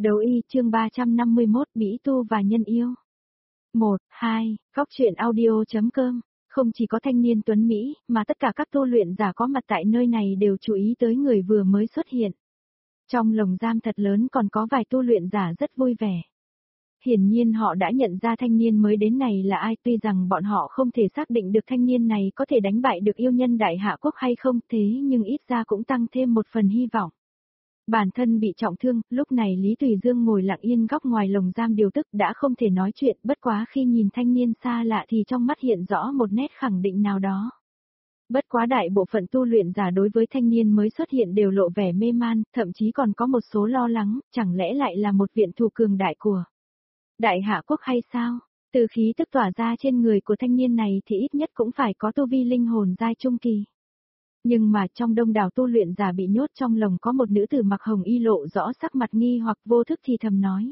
Đấu y chương 351 Bỉ tu và nhân yêu. 1, 2, Góc truyện audio.com. Không chỉ có thanh niên tuấn Mỹ, mà tất cả các tu luyện giả có mặt tại nơi này đều chú ý tới người vừa mới xuất hiện. Trong lồng giam thật lớn còn có vài tu luyện giả rất vui vẻ. Hiển nhiên họ đã nhận ra thanh niên mới đến này là ai, tuy rằng bọn họ không thể xác định được thanh niên này có thể đánh bại được yêu nhân Đại Hạ Quốc hay không, thế nhưng ít ra cũng tăng thêm một phần hy vọng. Bản thân bị trọng thương, lúc này Lý Tùy Dương ngồi lặng yên góc ngoài lồng giam điều tức đã không thể nói chuyện, bất quá khi nhìn thanh niên xa lạ thì trong mắt hiện rõ một nét khẳng định nào đó. Bất quá đại bộ phận tu luyện giả đối với thanh niên mới xuất hiện đều lộ vẻ mê man, thậm chí còn có một số lo lắng, chẳng lẽ lại là một viện thủ cường đại của Đại Hạ Quốc hay sao? Từ khí tức tỏa ra trên người của thanh niên này thì ít nhất cũng phải có tu vi linh hồn giai trung kỳ. Nhưng mà trong đông đảo tu luyện giả bị nhốt trong lồng có một nữ tử mặc hồng y lộ rõ sắc mặt nghi hoặc vô thức thì thầm nói.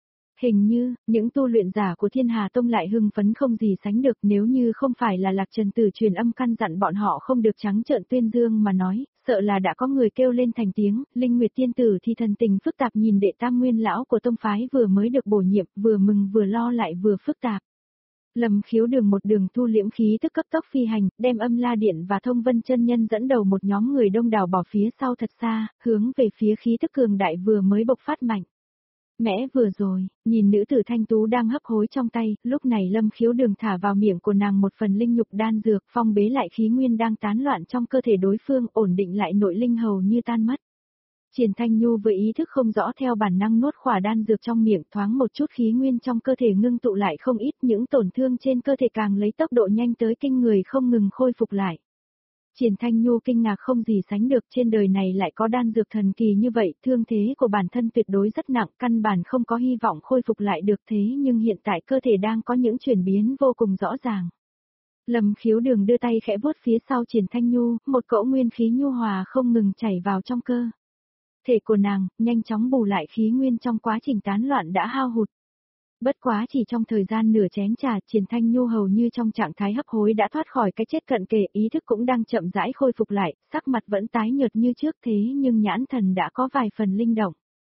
Hình như, những tu luyện giả của Thiên Hà Tông lại hưng phấn không gì sánh được, nếu như không phải là Lạc Trần Tử truyền âm căn dặn bọn họ không được trắng trợn tuyên dương mà nói, sợ là đã có người kêu lên thành tiếng. Linh Nguyệt Tiên Tử thì thần tình phức tạp nhìn đệ tam nguyên lão của tông phái vừa mới được bổ nhiệm, vừa mừng vừa lo lại vừa phức tạp. Lâm Khiếu Đường một đường thu liễm khí tức cấp tốc phi hành, đem Âm La Điện và Thông Vân chân nhân dẫn đầu một nhóm người đông đảo bỏ phía sau thật xa, hướng về phía khí tức cường đại vừa mới bộc phát mạnh. Mẽ vừa rồi, nhìn nữ tử thanh tú đang hấp hối trong tay, lúc này Lâm Khiếu Đường thả vào miệng của nàng một phần linh nhục đan dược, phong bế lại khí nguyên đang tán loạn trong cơ thể đối phương, ổn định lại nội linh hầu như tan mất. Triển Thanh Nhu với ý thức không rõ theo bản năng nuốt khỏa đan dược trong miệng, thoáng một chút khí nguyên trong cơ thể ngưng tụ lại không ít, những tổn thương trên cơ thể càng lấy tốc độ nhanh tới kinh người không ngừng khôi phục lại. Triển Thanh Nhu kinh ngạc không gì sánh được, trên đời này lại có đan dược thần kỳ như vậy, thương thế của bản thân tuyệt đối rất nặng, căn bản không có hy vọng khôi phục lại được, thế nhưng hiện tại cơ thể đang có những chuyển biến vô cùng rõ ràng. Lâm Khiếu Đường đưa tay khẽ vuốt phía sau Triển Thanh Nhu, một cỗ nguyên khí nhu hòa không ngừng chảy vào trong cơ thể của nàng, nhanh chóng bù lại khí nguyên trong quá trình tán loạn đã hao hụt. Bất quá chỉ trong thời gian nửa chén trà, Triển Thanh Nhu hầu như trong trạng thái hấp hối đã thoát khỏi cái chết cận kề, ý thức cũng đang chậm rãi khôi phục lại, sắc mặt vẫn tái nhợt như trước thế nhưng nhãn thần đã có vài phần linh động.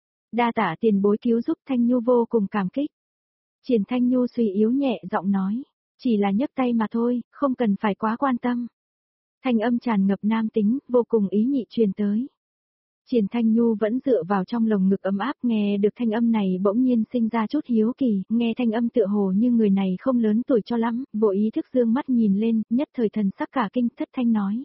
Đa tạ tiền bối cứu giúp, Thanh Nhu vô cùng cảm kích. Triển Thanh Nhu suy yếu nhẹ giọng nói, chỉ là nhấc tay mà thôi, không cần phải quá quan tâm. Thanh âm tràn ngập nam tính, vô cùng ý nhị truyền tới. Triển Thanh Nhu vẫn dựa vào trong lồng ngực ấm áp, nghe được thanh âm này bỗng nhiên sinh ra chút hiếu kỳ, nghe thanh âm tựa hồ như người này không lớn tuổi cho lắm, vội ý thức dương mắt nhìn lên, nhất thời thần sắc cả kinh, thất thanh nói.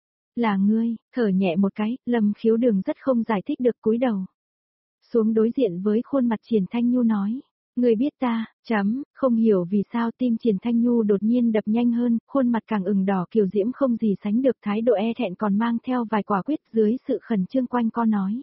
Là ngươi, thở nhẹ một cái, Lâm Khiếu Đường rất không giải thích được cúi đầu xuống đối diện với khuôn mặt Triển Thanh Nhu nói. Người biết ta, không hiểu vì sao tim Triển Thanh Nhu đột nhiên đập nhanh hơn, khuôn mặt càng ửng đỏ kiều diễm không gì sánh được, thái độ e thẹn còn mang theo vài quả quyết, dưới sự khẩn trương quanh co nói.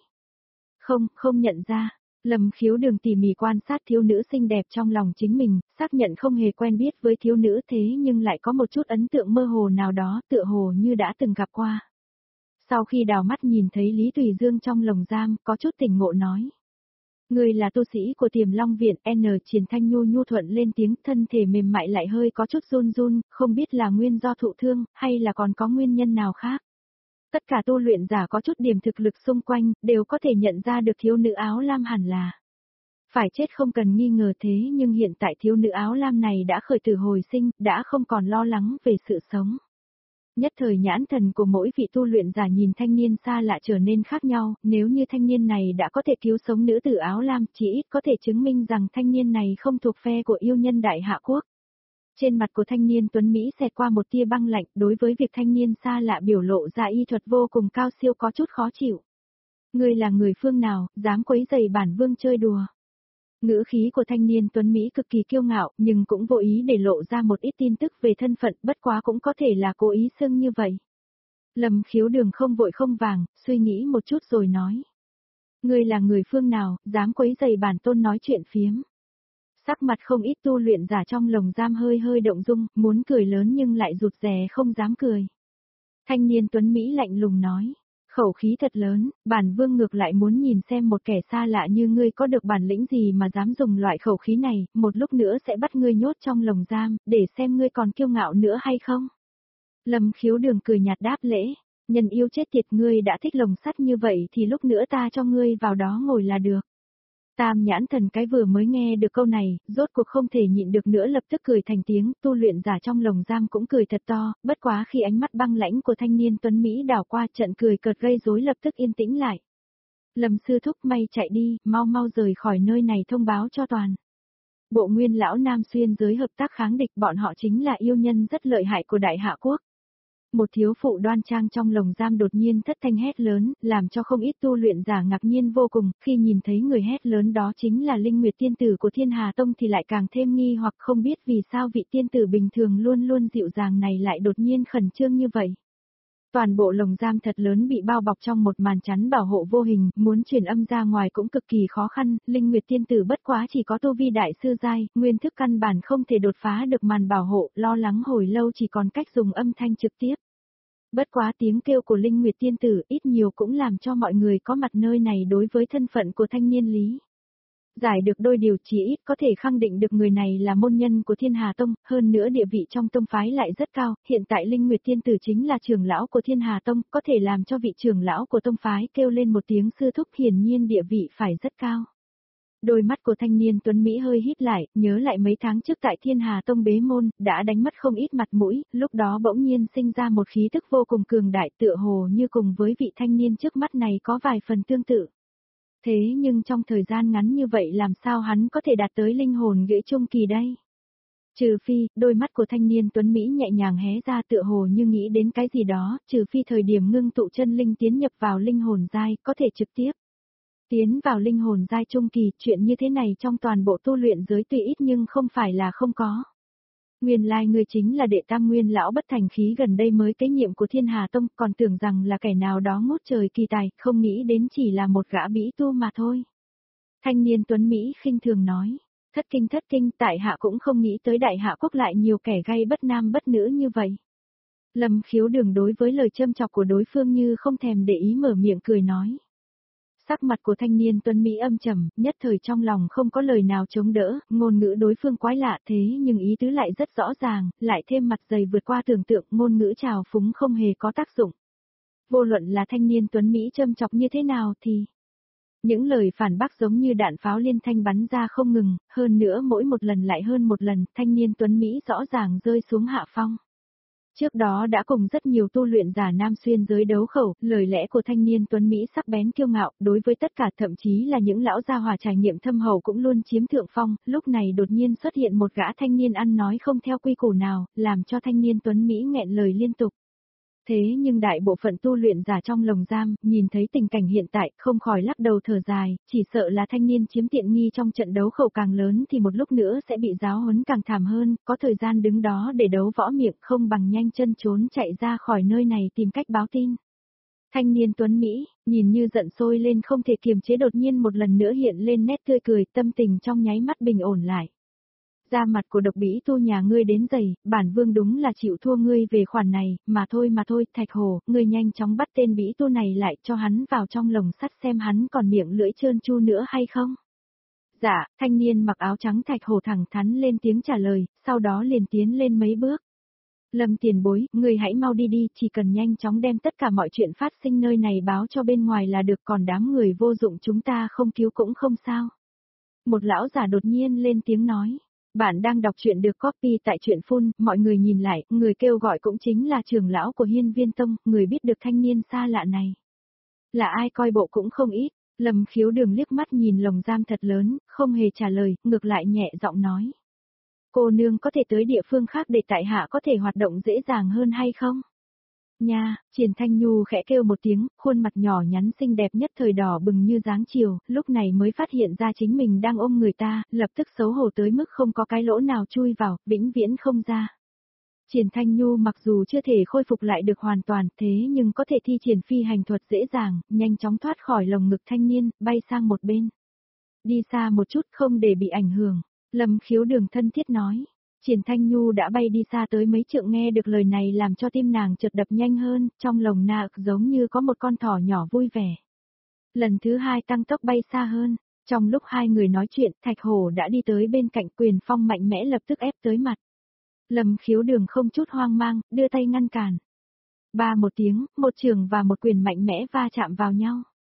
Không nhận ra. Lâm Khiếu Đường tỉ mỉ quan sát thiếu nữ xinh đẹp trong lòng chính mình, xác nhận không hề quen biết với thiếu nữ thế nhưng lại có một chút ấn tượng mơ hồ nào đó, tựa hồ như đã từng gặp qua. Sau khi đào mắt nhìn thấy Lý Tùy Dương trong lồng giam, có chút tỉnh ngộ nói. Người là tu sĩ của Tiềm Long Viện, Triển Thanh Nhu nhu thuận lên tiếng, thân thể mềm mại lại hơi có chút run run, không biết là nguyên do thụ thương, hay là còn có nguyên nhân nào khác. Tất cả tu luyện giả có chút điểm thực lực xung quanh, đều có thể nhận ra được thiếu nữ áo lam hẳn là phải chết không cần nghi ngờ, thế nhưng hiện tại thiếu nữ áo lam này đã khởi tử hồi sinh, đã không còn lo lắng về sự sống. Nhất thời nhãn thần của mỗi vị tu luyện giả nhìn thanh niên xa lạ trở nên khác nhau, nếu như thanh niên này đã có thể cứu sống nữ tử áo lam, chỉ ít có thể chứng minh rằng thanh niên này không thuộc phe của yêu nhân Đại Hạ Quốc. Trên mặt của thanh niên tuấn Mỹ xẹt qua một tia băng lạnh, đối với việc thanh niên xa lạ biểu lộ ra y thuật vô cùng cao siêu có chút khó chịu. Ngươi là người phương nào, dám quấy rầy bản vương chơi đùa. Ngữ khí của thanh niên tuấn Mỹ cực kỳ kiêu ngạo, nhưng cũng vô ý để lộ ra một ít tin tức về thân phận, bất quá cũng có thể là cố ý xưng như vậy. Lâm Khiếu Đường không vội không vàng, suy nghĩ một chút rồi nói. Ngươi là người phương nào, dám quấy rầy bản tôn nói chuyện phiếm. Sắc mặt không ít tu luyện giả trong lồng giam hơi hơi động dung, muốn cười lớn nhưng lại rụt rè không dám cười. Thanh niên tuấn Mỹ lạnh lùng nói. Khẩu khí thật lớn, bản vương ngược lại muốn nhìn xem một kẻ xa lạ như ngươi có được bản lĩnh gì mà dám dùng loại khẩu khí này, một lúc nữa sẽ bắt ngươi nhốt trong lồng giam, để xem ngươi còn kiêu ngạo nữa hay không. Lâm Khiếu Đường cười nhạt đáp lễ, nhân yêu chết tiệt, ngươi đã thích lồng sắt như vậy thì lúc nữa ta cho ngươi vào đó ngồi là được. Tam nhãn thần cái vừa mới nghe được câu này, rốt cuộc không thể nhịn được nữa lập tức cười thành tiếng, tu luyện giả trong lồng giam cũng cười thật to, bất quá khi ánh mắt băng lãnh của thanh niên tuấn Mỹ đảo qua trận cười cợt gây rối lập tức yên tĩnh lại. Lâm sư thúc may chạy đi, mau mau rời khỏi nơi này thông báo cho toàn. Bộ nguyên lão Nam xuyên giới hợp tác kháng địch, bọn họ chính là yêu nhân rất lợi hại của Đại Hạ Quốc. Một thiếu phụ đoan trang trong lồng giam đột nhiên thất thanh hét lớn, làm cho không ít tu luyện giả ngạc nhiên vô cùng, khi nhìn thấy người hét lớn đó chính là Linh Nguyệt tiên tử của Thiên Hà Tông thì lại càng thêm nghi hoặc không biết vì sao vị tiên tử bình thường luôn luôn dịu dàng này lại đột nhiên khẩn trương như vậy. Toàn bộ lồng giam thật lớn bị bao bọc trong một màn chắn bảo hộ vô hình, muốn truyền âm ra ngoài cũng cực kỳ khó khăn, Linh Nguyệt tiên tử bất quá chỉ có tu vi đại sư giai, nguyên thức căn bản không thể đột phá được màn bảo hộ, lo lắng hồi lâu chỉ còn cách dùng âm thanh trực tiếp. Bất quá tiếng kêu của Linh Nguyệt tiên tử ít nhiều cũng làm cho mọi người có mặt nơi này đối với thân phận của thanh niên Lý. Giải được đôi điều chí ít có thể khẳng định được người này là môn nhân của Thiên Hà Tông, hơn nữa địa vị trong tông phái lại rất cao, hiện tại Linh Nguyệt tiên tử chính là trưởng lão của Thiên Hà Tông, có thể làm cho vị trưởng lão của tông phái kêu lên một tiếng sư thúc hiển nhiên địa vị phải rất cao. Đôi mắt của thanh niên tuấn Mỹ hơi híp lại, nhớ lại mấy tháng trước tại Thiên Hà Tông bế môn, đã đánh mất không ít mặt mũi, lúc đó bỗng nhiên sinh ra một khí tức vô cùng cường đại tựa hồ như cùng với vị thanh niên trước mắt này có vài phần tương tự. Thế nhưng trong thời gian ngắn như vậy làm sao hắn có thể đạt tới linh hồn gãy trung kỳ đây? Trừ phi, đôi mắt của thanh niên tuấn Mỹ nhẹ nhàng hé ra tựa hồ như nghĩ đến cái gì đó, trừ phi thời điểm ngưng tụ chân linh tiến nhập vào linh hồn giai, có thể trực tiếp tiến vào linh hồn giai trung kỳ, chuyện như thế này trong toàn bộ tu luyện giới tuy ít nhưng không phải là không có. Nguyên lai người chính là đệ tam nguyên lão bất thành khí gần đây mới kế nhiệm của Thiên Hà Tông, còn tưởng rằng là kẻ nào đó ngút trời kỳ tài, không nghĩ đến chỉ là một gã bĩ tu mà thôi. Thanh niên tuấn Mỹ khinh thường nói, thất kinh, tại hạ cũng không nghĩ tới Đại Hạ Quốc lại nhiều kẻ gay bất nam bất nữ như vậy. Lâm Khiếu Đường đối với lời châm chọc của đối phương như không thèm để ý mở miệng cười nói. Sắc mặt của thanh niên tuấn Mỹ âm trầm, nhất thời trong lòng không có lời nào chống đỡ, ngôn ngữ đối phương quái lạ thế nhưng ý tứ lại rất rõ ràng, lại thêm mặt dày vượt qua tưởng tượng, ngôn ngữ trào phúng không hề có tác dụng. Vô luận là thanh niên tuấn Mỹ châm chọc như thế nào thì những lời phản bác giống như đạn pháo liên thanh bắn ra không ngừng, hơn nữa mỗi một lần lại hơn một lần, thanh niên tuấn Mỹ rõ ràng rơi xuống hạ phong. Trước đó đã cùng rất nhiều tu luyện giả nam xuyên giới đấu khẩu, lời lẽ của thanh niên tuấn Mỹ sắc bén kiêu ngạo, đối với tất cả thậm chí là những lão gia hòa trải nghiệm thâm hậu cũng luôn chiếm thượng phong, lúc này đột nhiên xuất hiện một gã thanh niên ăn nói không theo quy củ nào, làm cho thanh niên tuấn Mỹ nghẹn lời liên tục. Thế nhưng đại bộ phận tu luyện giả trong lồng giam, nhìn thấy tình cảnh hiện tại, không khỏi lắc đầu thở dài, chỉ sợ là thanh niên chiếm tiện nghi trong trận đấu khẩu càng lớn thì một lúc nữa sẽ bị giáo huấn càng thảm hơn, có thời gian đứng đó để đấu võ miệng không bằng nhanh chân trốn chạy ra khỏi nơi này tìm cách báo tin. Thanh niên tuấn Mỹ, nhìn như giận sôi lên không thể kiềm chế đột nhiên một lần nữa hiện lên nét tươi cười, tâm tình trong nháy mắt bình ổn lại. Da mặt của độc bĩ tu nhà ngươi đến dày, bản vương đúng là chịu thua ngươi về khoản này, mà thôi, Thạch Hổ, ngươi nhanh chóng bắt tên bĩ tu này lại cho hắn vào trong lồng sắt xem hắn còn miệng lưỡi trơn tru nữa hay không. Dạ, thanh niên mặc áo trắng Thạch Hổ thẳng thắn lên tiếng trả lời, sau đó liền tiến lên mấy bước. Lâm tiền bối, ngươi hãy mau đi đi, chỉ cần nhanh chóng đem tất cả mọi chuyện phát sinh nơi này báo cho bên ngoài là được, còn đám người vô dụng chúng ta không cứu cũng không sao. Một lão giả đột nhiên lên tiếng nói. Bạn đang đọc truyện được copy tại truyện phun, mọi người nhìn lại, người kêu gọi cũng chính là trưởng lão của Hiên Viên Tông, người biết được thanh niên xa lạ này. Là ai coi bộ cũng không ít, Lâm Khiếu Đường liếc mắt nhìn lồng giam thật lớn, không hề trả lời, ngược lại nhẹ giọng nói. Cô nương có thể tới địa phương khác để tại hạ có thể hoạt động dễ dàng hơn hay không? Nha, Triển Thanh Nhu khẽ kêu một tiếng, khuôn mặt nhỏ nhắn xinh đẹp nhất thời đỏ bừng như dáng chiều, lúc này mới phát hiện ra chính mình đang ôm người ta, lập tức xấu hổ tới mức không có cái lỗ nào chui vào, vĩnh viễn không ra. Triển Thanh Nhu mặc dù chưa thể khôi phục lại được hoàn toàn, thế nhưng có thể thi triển phi hành thuật dễ dàng, nhanh chóng thoát khỏi lồng ngực thanh niên, bay sang một bên. Đi xa một chút không để bị ảnh hưởng, Lâm Khiếu Đường thân thiết nói. Triển Thanh Nhu đã bay đi xa tới mấy trượng, nghe được lời này làm cho tim nàng chợt đập nhanh hơn, trong lồng na giống như có một con thỏ nhỏ vui vẻ. Lần thứ hai tăng tốc bay xa hơn, trong lúc hai người nói chuyện, Thạch Hổ đã đi tới bên cạnh, quyền phong mạnh mẽ lập tức ép tới mặt. Lâm Khiếu Đường không chút hoang mang, đưa tay ngăn cản. Ba một tiếng, một trường và một quyền mạnh mẽ va chạm vào nhau.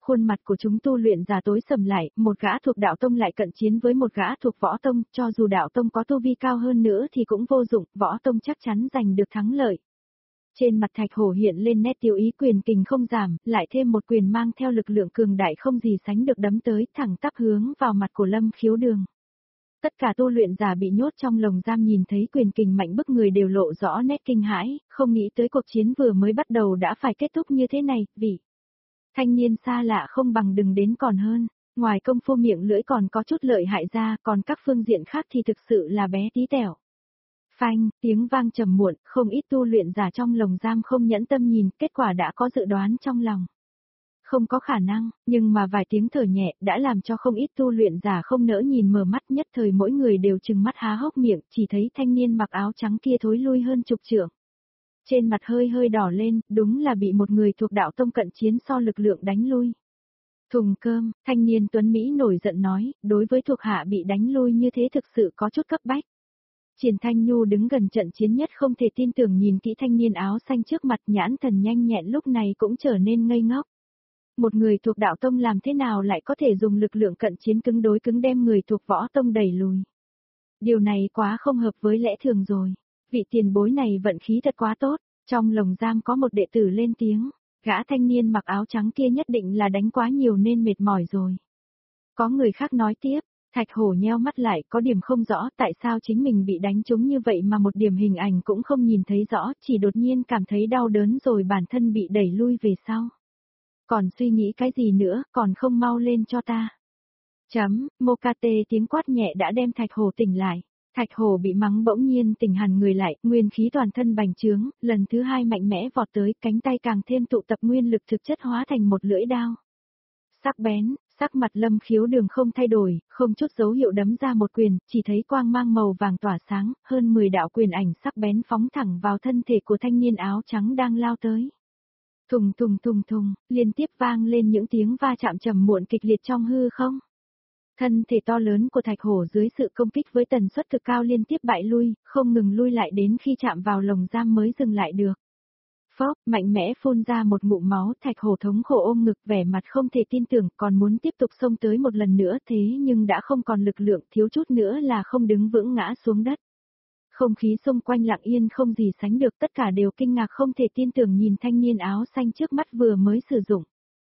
khuôn mặt của chúng tu luyện giả tối sầm lại, một gã thuộc đạo tông lại cận chiến với một gã thuộc võ tông, cho dù đạo tông có tu vi cao hơn nữa thì cũng vô dụng, võ tông chắc chắn giành được thắng lợi. Trên mặt Thạch Hổ hiện lên nét tiêu ý, quyền kình không giảm, lại thêm một quyền mang theo lực lượng cường đại không gì sánh được đấm tới, thẳng tắp hướng vào mặt của Lâm Khiếu Đường. Tất cả tu luyện giả bị nhốt trong lồng giam nhìn thấy quyền kình mạnh bức người đều lộ rõ nét kinh hãi, không nghĩ tới cuộc chiến vừa mới bắt đầu đã phải kết thúc như thế này, vì thanh niên xa lạ không bằng đừng đến còn hơn, ngoài công phu miệng lưỡi còn có chút lợi hại ra, còn các phương diện khác thì thực sự là bé tí tẹo. Phanh, tiếng vang trầm muộn, không ít tu luyện giả trong lồng giam không nhẫn tâm nhìn, kết quả đã có dự đoán trong lòng. Không có khả năng, nhưng mà vài tiếng thở nhẹ đã làm cho không ít tu luyện giả không nỡ nhìn, mở mắt nhất thời mỗi người đều trừng mắt há hốc miệng, chỉ thấy thanh niên mặc áo trắng kia thối lui hơn chục trượng. Trên mặt hơi hơi đỏ lên, đúng là bị một người thuộc đạo tông cận chiến so lực lượng đánh lui. Thùng cơm, thanh niên tuấn Mỹ nổi giận nói, đối với thuộc hạ bị đánh lui như thế thực sự có chút cấp bách. Triển Thanh Nhu đứng gần trận chiến nhất không thể tin tưởng nhìn kỹ thanh niên áo xanh trước mặt, nhãn thần nhanh nhẹn lúc này cũng trở nên ngây ngốc. Một người thuộc đạo tông làm thế nào lại có thể dùng lực lượng cận chiến cứng đối cứng đem người thuộc võ tông đẩy lùi. Điều này quá không hợp với lẽ thường rồi. Vị tiền bối này vận khí thật quá tốt. Trong lồng giam có một đệ tử lên tiếng, gã thanh niên mặc áo trắng kia nhất định là đánh quá nhiều nên mệt mỏi rồi. Có người khác nói tiếp, Thạch Hổ nheo mắt lại, có điểm không rõ tại sao chính mình bị đánh trúng như vậy mà một điểm hình ảnh cũng không nhìn thấy rõ, chỉ đột nhiên cảm thấy đau đớn rồi bản thân bị đẩy lui về sau. Còn suy nghĩ cái gì nữa, còn không mau lên cho ta. Mokate tiếng quát nhẹ đã đem Thạch Hổ tỉnh lại. Thạch Hổ bị mắng bỗng nhiên tỉnh hẳn người lại, nguyên khí toàn thân bành trướng, lần thứ hai mạnh mẽ vọt tới, cánh tay càng thêm tụ tập nguyên lực thực chất hóa thành một lưỡi đao. Sắc bén, sắc mặt Lâm Khiếu Đường không thay đổi, không chút dấu hiệu đấm ra một quyền, chỉ thấy quang mang màu vàng tỏa sáng, hơn 10 đạo quyền ảnh sắc bén phóng thẳng vào thân thể của thanh niên áo trắng đang lao tới. Thùng thùng thùng thùng, liên tiếp vang lên những tiếng va chạm trầm muộn kịch liệt trong hư không. Thân thể to lớn của Thạch Hổ dưới sự công kích với tần suất cực cao liên tiếp bại lui, không ngừng lui lại đến khi chạm vào lồng giam mới dừng lại được. Phốc, mạnh mẽ phun ra một ngụm máu, Thạch Hổ thống khổ ôm ngực vẻ mặt không thể tin tưởng, còn muốn tiếp tục xông tới một lần nữa thế nhưng đã không còn lực lượng, thiếu chút nữa là không đứng vững ngã xuống đất. Không khí xung quanh lặng yên không gì sánh được, tất cả đều kinh ngạc không thể tin tưởng nhìn thanh niên áo xanh trước mắt vừa mới sử dụng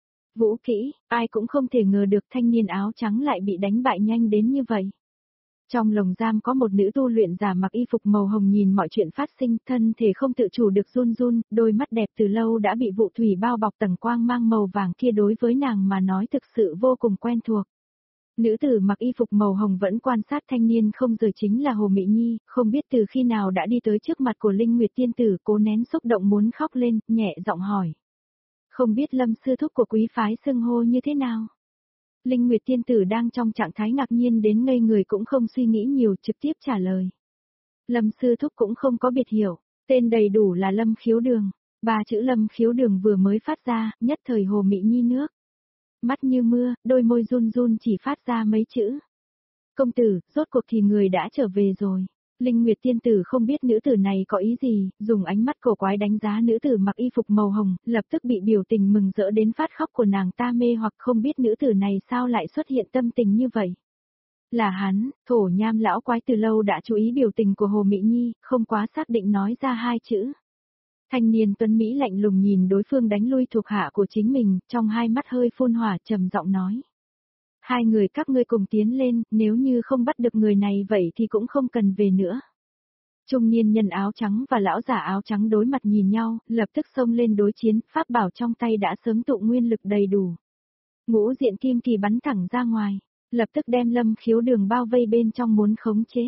vũ kỹ, ai cũng không thể ngờ được thanh niên áo trắng lại bị đánh bại nhanh đến như vậy. Trong lồng giam có một nữ tu luyện giả mặc y phục màu hồng nhìn mọi chuyện phát sinh, thân thể không tự chủ được run run, đôi mắt đẹp từ lâu đã bị vụ thủy bao bọc, tầng quang mang màu vàng kia đối với nàng mà nói thực sự vô cùng quen thuộc. Nữ tử mặc y phục màu hồng vẫn quan sát thanh niên không rời chính là Hồ Mị Nhi, không biết từ khi nào đã đi tới trước mặt của Linh Nguyệt Tiên Tử, cố nén xúc động muốn khóc lên, nhẹ giọng hỏi. Không biết Lâm sư thúc của quý phái xưng hô như thế nào? Linh Nguyệt Tiên Tử đang trong trạng thái ngạc nhiên đến ngây người cũng không suy nghĩ nhiều, trực tiếp trả lời. Lâm sư thúc cũng không có biệt hiệu, tên đầy đủ là Lâm Khiếu Đường. Ba chữ Lâm Khiếu Đường vừa mới phát ra, nhất thời Hồ Mị Nhi nước mắt như mưa, đôi môi run run chỉ phát ra mấy chữ. Công tử, rốt cuộc thì người đã trở về rồi. Linh Nguyệt Tiên Tử không biết nữ tử này có ý gì, dùng ánh mắt cổ quái đánh giá nữ tử mặc y phục màu hồng, lập tức bị biểu tình mừng rỡ đến phát khóc của nàng ta mê hoặc không biết nữ tử này sao lại xuất hiện tâm tình như vậy. Là hắn, Thổ Nham lão quái từ lâu đã chú ý biểu tình của Hồ Mị Nhi, không quá xác định nói ra hai chữ. Thanh niên tuấn Mỹ lạnh lùng nhìn đối phương đánh lui thuộc hạ của chính mình, trong hai mắt hơi phun hỏa trầm giọng nói. Hai người các ngươi cùng tiến lên, nếu như không bắt được người này vậy thì cũng không cần về nữa. Trung niên nhân áo trắng và lão giả áo trắng đối mặt nhìn nhau, lập tức xông lên đối chiến, pháp bảo trong tay đã sớm tụ nguyên lực đầy đủ. Ngũ diện kim kỳ bắn thẳng ra ngoài, lập tức đem Lâm Khiếu Đường bao vây bên trong muốn khống chế.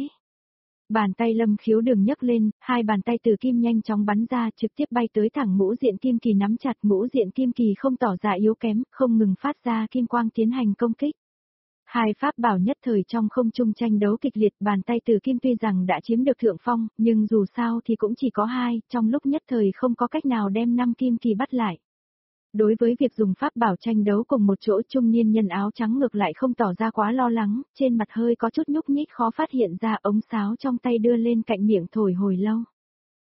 Bàn tay Lâm Khiếu Đường nhấc lên, hai bàn tay từ kim nhanh chóng bắn ra trực tiếp bay tới thẳng ngũ diện kim kỳ nắm chặt, ngũ diện kim kỳ không tỏ ra yếu kém, không ngừng phát ra kim quang tiến hành công kích. Hai pháp bảo nhất thời trong không trung tranh đấu kịch liệt, bàn tay từ kim tuy rằng đã chiếm được thượng phong, nhưng dù sao thì cũng chỉ có hai, trong lúc nhất thời không có cách nào đem năm kim kỳ bắt lại. Đối với việc dùng pháp bảo tranh đấu cùng một chỗ, trung niên nhân áo trắng ngược lại không tỏ ra quá lo lắng, trên mặt hơi có chút nhúc nhích khó phát hiện ra, ống sáo trong tay đưa lên cạnh miệng thổi hồi lâu.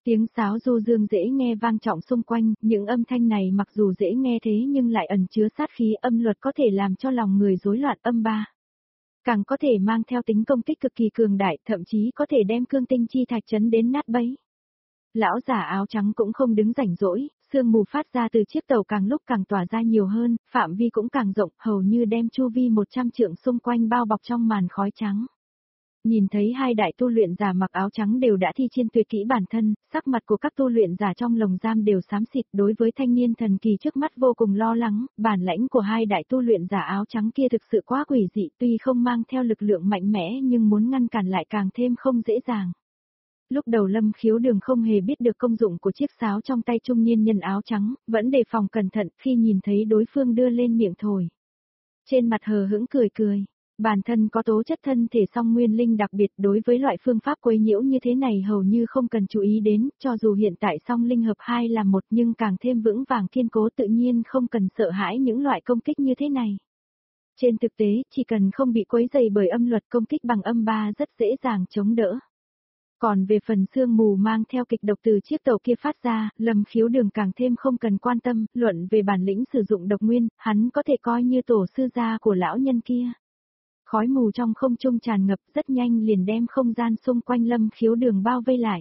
Tiếng sáo du dương dễ nghe vang trọng xung quanh, những âm thanh này mặc dù dễ nghe thế nhưng lại ẩn chứa sát khí âm luật có thể làm cho lòng người rối loạn âm ba. Càng có thể mang theo tính công kích cực kỳ cường đại, thậm chí có thể đem cương tinh chi thạch chấn đến nát bấy. Lão giả áo trắng cũng không đứng rảnh rỗi, sương mù phát ra từ chiếc tàu càng lúc càng tỏa ra nhiều hơn, phạm vi cũng càng rộng, hầu như đem chu vi 100 trượng xung quanh bao bọc trong màn khói trắng. Nhìn thấy hai đại tu luyện giả mặc áo trắng đều đã thi chiên tuyệt kỹ bản thân, sắc mặt của các tu luyện giả trong lồng giam đều xám xịt, đối với thanh niên thần kỳ trước mắt vô cùng lo lắng, bản lãnh của hai đại tu luyện giả áo trắng kia thực sự quá quỷ dị, tuy không mang theo lực lượng mạnh mẽ nhưng muốn ngăn cản lại càng thêm không dễ dàng. Lúc đầu Lâm Khiếu Đường không hề biết được công dụng của chiếc sáo trong tay trung niên nhân áo trắng, vẫn đề phòng cẩn thận khi nhìn thấy đối phương đưa lên miệng thổi. Trên mặt hờ hững cười cười. Bản thân có tố chất thân thể song nguyên linh đặc biệt, đối với loại phương pháp quấy nhiễu như thế này hầu như không cần chú ý đến, cho dù hiện tại song linh hợp hai là một nhưng càng thêm vững vàng kiên cố, tự nhiên không cần sợ hãi những loại công kích như thế này. Trên thực tế, chỉ cần không bị quấy dày bởi âm luật, công kích bằng âm ba rất dễ dàng chống đỡ. Còn về phần sương mù mang theo kịch độc từ chiếc tàu kia phát ra, Lâm Khiếu Đường càng thêm không cần quan tâm, luận về bản lĩnh sử dụng độc nguyên, hắn có thể coi như tổ sư gia của lão nhân kia. Khói mù trong không trung tràn ngập, rất nhanh liền đem không gian xung quanh Lâm Khiếu Đường bao vây lại.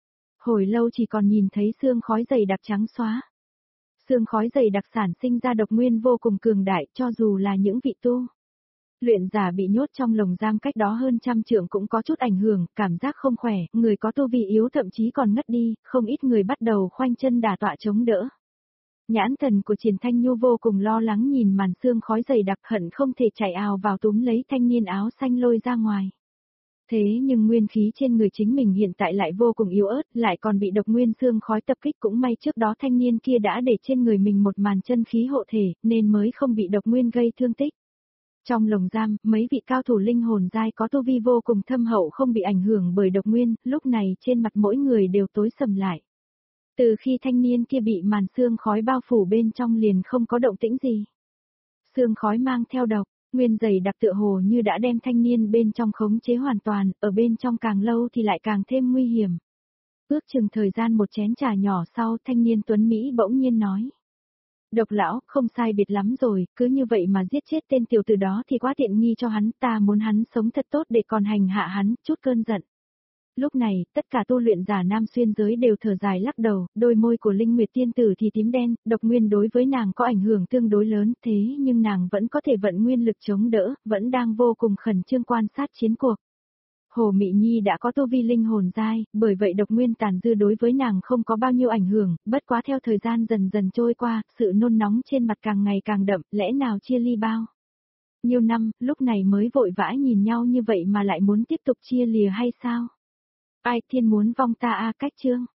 Hồi lâu chỉ còn nhìn thấy sương khói dày đặc trắng xóa. Sương khói dày đặc sản sinh ra độc nguyên vô cùng cường đại, cho dù là những vị tu luyện giả bị nhốt trong lồng giam cách đó hơn 100 trượng cũng có chút ảnh hưởng, cảm giác không khỏe, người có tu vi yếu thậm chí còn ngất đi, không ít người bắt đầu khoanh chân đả tọa chống đỡ. Nhãn thần của Triển Thanh Nhu vô cùng lo lắng nhìn màn sương khói dày đặc, hận không thể chạy ào vào túm lấy thanh niên áo xanh lôi ra ngoài. Thế nhưng nguyên khí trên người chính mình hiện tại lại vô cùng yếu ớt, lại còn bị độc nguyên sương khói tập kích, cũng may trước đó thanh niên kia đã để trên người mình một màn chân khí hộ thể, nên mới không bị độc nguyên gây thương tích. Trong lồng giam, mấy vị cao thủ linh hồn giai có tu vi vô cùng thâm hậu không bị ảnh hưởng bởi độc nguyên, lúc này trên mặt mỗi người đều tối sầm lại. Từ khi thanh niên kia bị màn sương khói bao phủ bên trong liền không có động tĩnh gì. Sương khói mang theo độc, nguyên dày đặc tựa hồ như đã đem thanh niên bên trong khống chế hoàn toàn, ở bên trong càng lâu thì lại càng thêm nguy hiểm. Ước chừng thời gian một chén trà nhỏ sau, thanh niên tuấn Mỹ bỗng nhiên nói. Độc lão, không sai biệt lắm rồi, cứ như vậy mà giết chết tên tiểu tử đó thì quá tiện nghi cho hắn, ta muốn hắn sống thật tốt để còn hành hạ hắn, chút cơn giận. Lúc này, tất cả tu luyện giả nam xuyên giới đều thở dài lắc đầu, đôi môi của Linh Nguyệt tiên tử thì tím đen, độc nguyên đối với nàng có ảnh hưởng tương đối lớn, thế nhưng nàng vẫn có thể vận nguyên lực chống đỡ, vẫn đang vô cùng khẩn trương quan sát chiến cuộc. Hồ Mị Nhi đã có tu vi linh hồn giai, bởi vậy độc nguyên tàn dư đối với nàng không có bao nhiêu ảnh hưởng, bất quá theo thời gian dần dần trôi qua, sự nôn nóng trên mặt càng ngày càng đậm, lẽ nào chia ly bao? Nhiều năm, lúc này mới vội vã nhìn nhau như vậy mà lại muốn tiếp tục chia lìa hay sao? Ai thiên muốn vong ta a cách chương.